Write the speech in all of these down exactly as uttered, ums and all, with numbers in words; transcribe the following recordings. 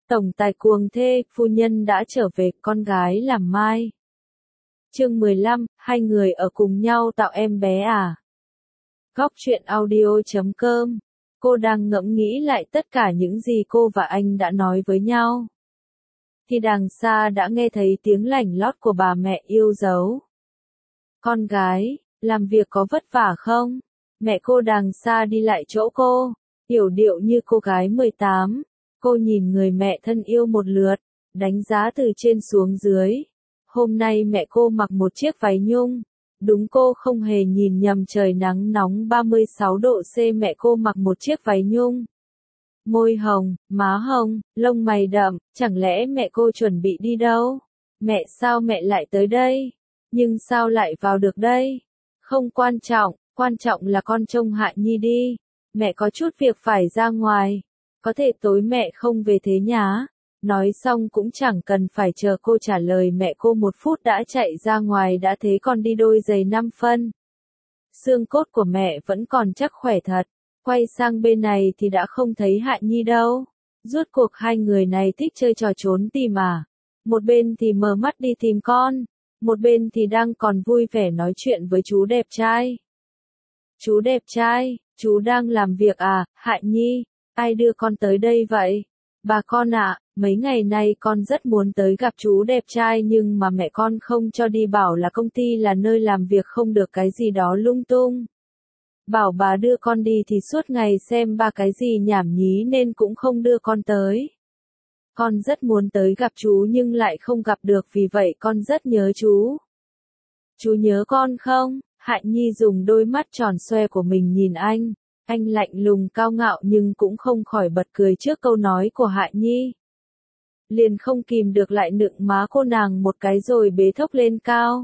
Tổng tài cuồng thê, phu nhân đã trở về, con gái làm mai. Chương mười lăm, hai người ở cùng nhau tạo em bé à? Góc truyện audio chấm com. Cô đang ngẫm nghĩ lại tất cả những gì cô và anh đã nói với nhau. Thì đằng xa đã nghe thấy tiếng lảnh lót của bà mẹ yêu dấu. Con gái, làm việc có vất vả không? Mẹ cô đằng xa đi lại chỗ cô, yểu điệu như cô gái mười tám. Cô nhìn người mẹ thân yêu một lượt, đánh giá từ trên xuống dưới. Hôm nay mẹ cô mặc một chiếc váy nhung. Đúng, cô không hề nhìn nhầm, trời nắng nóng ba mươi sáu độ C, mẹ cô mặc một chiếc váy nhung. Môi hồng, má hồng, lông mày đậm, chẳng lẽ mẹ cô chuẩn bị đi đâu? Mẹ, sao mẹ lại tới đây? Nhưng sao lại vào được đây? Không quan trọng, quan trọng là con trông Hạ Nhi đi. Mẹ có chút việc phải ra ngoài. Có thể tối mẹ không về thế nhá. Nói xong cũng chẳng cần phải chờ cô trả lời, mẹ cô một phút đã chạy ra ngoài, đã thế còn đi đôi giày năm phân. Xương cốt của mẹ vẫn còn chắc khỏe thật. Quay sang bên này thì đã không thấy Hạ Nhi đâu. Rốt cuộc hai người này thích chơi trò trốn tìm à? Một bên thì mở mắt đi tìm con, một bên thì đang còn vui vẻ nói chuyện với chú đẹp trai. Chú đẹp trai, chú đang làm việc à? Hạ Nhi, ai đưa con tới đây vậy? Bà con ạ, à, mấy ngày nay con rất muốn tới gặp chú đẹp trai nhưng mà mẹ con không cho đi, bảo là công ty là nơi làm việc không được cái gì đó lung tung. Bảo bà đưa con đi thì suốt ngày xem ba cái gì nhảm nhí nên cũng không đưa con tới. Con rất muốn tới gặp chú nhưng lại không gặp được, vì vậy con rất nhớ chú. Chú nhớ con không? Hạ Nhi dùng đôi mắt tròn xoe của mình nhìn anh. Anh lạnh lùng cao ngạo nhưng cũng không khỏi bật cười trước câu nói của Hạ Nhi. Liền không kìm được lại nựng má cô nàng một cái rồi bế thốc lên cao.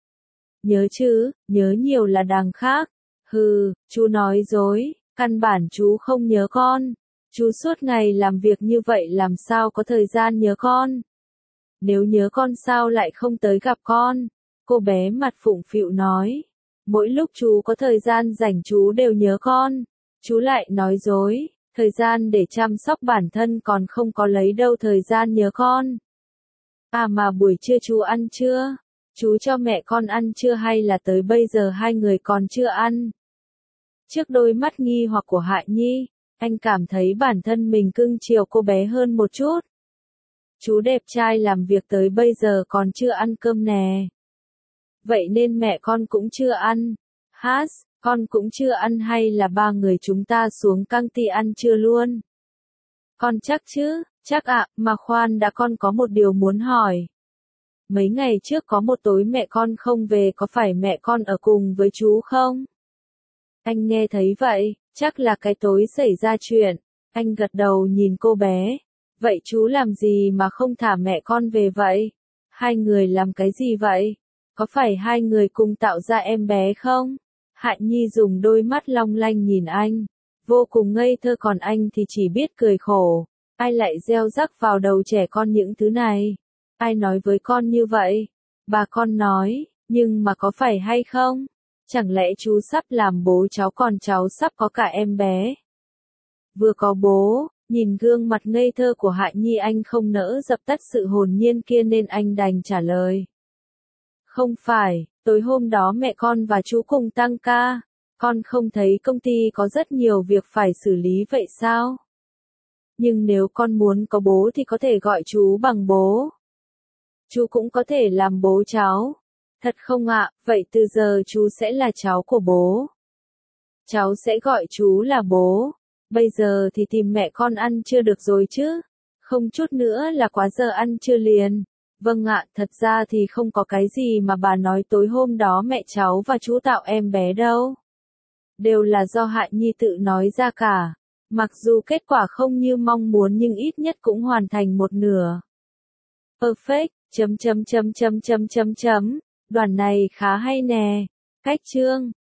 Nhớ chứ, nhớ nhiều là đằng khác. Hừ, chú nói dối, căn bản chú không nhớ con. Chú suốt ngày làm việc như vậy làm sao có thời gian nhớ con. Nếu nhớ con sao lại không tới gặp con? Cô bé mặt phụng phịu nói. Mỗi lúc chú có thời gian rảnh chú đều nhớ con. Chú lại nói dối, thời gian để chăm sóc bản thân còn không có, lấy đâu thời gian nhớ con. À mà buổi trưa chú ăn chưa? Chú cho mẹ con ăn chưa hay là tới bây giờ hai người còn chưa ăn? Trước đôi mắt nghi hoặc của Hạ Nhi, anh cảm thấy bản thân mình cưng chiều cô bé hơn một chút. Chú đẹp trai làm việc tới bây giờ còn chưa ăn cơm nè. Vậy nên mẹ con cũng chưa ăn. Hát, con cũng chưa ăn hay là ba người chúng ta xuống căng tin ăn trưa luôn? Con chắc chứ? Chắc ạ, à, mà khoan đã, con có một điều muốn hỏi. Mấy ngày trước có một tối mẹ con không về, có phải mẹ con ở cùng với chú không? Anh nghe thấy vậy, chắc là cái tối xảy ra chuyện. Anh gật đầu nhìn cô bé. Vậy chú làm gì mà không thả mẹ con về vậy? Hai người làm cái gì vậy? Có phải hai người cùng tạo ra em bé không? Hạ Nhi dùng đôi mắt long lanh nhìn anh, vô cùng ngây thơ, còn anh thì chỉ biết cười khổ. Ai lại gieo rắc vào đầu trẻ con những thứ này? Ai nói với con như vậy? Bà con nói, nhưng mà có phải hay không? Chẳng lẽ chú sắp làm bố cháu, còn cháu sắp có cả em bé? Vừa có bố, nhìn gương mặt ngây thơ của Hạ Nhi anh không nỡ dập tắt sự hồn nhiên kia nên anh đành trả lời. Không phải, tối hôm đó mẹ con và chú cùng tăng ca. Con không thấy công ty có rất nhiều việc phải xử lý vậy sao? Nhưng nếu con muốn có bố thì có thể gọi chú bằng bố. Chú cũng có thể làm bố cháu. Thật không ạ? Vậy từ giờ chú sẽ là cháu của bố. Cháu sẽ gọi chú là bố. Bây giờ thì tìm mẹ con ăn trưa được rồi chứ? Không chút nữa là quá giờ ăn trưa liền. Vâng ạ, thật ra thì không có cái gì mà bà nói tối hôm đó mẹ cháu và chú tạo em bé đâu. Đều là do Hạ Nhi tự nói ra cả. Mặc dù kết quả không như mong muốn nhưng ít nhất cũng hoàn thành một nửa. Perfect, chấm chấm chấm chấm chấm chấm chấm. Đoàn này khá hay nè. Cách chương.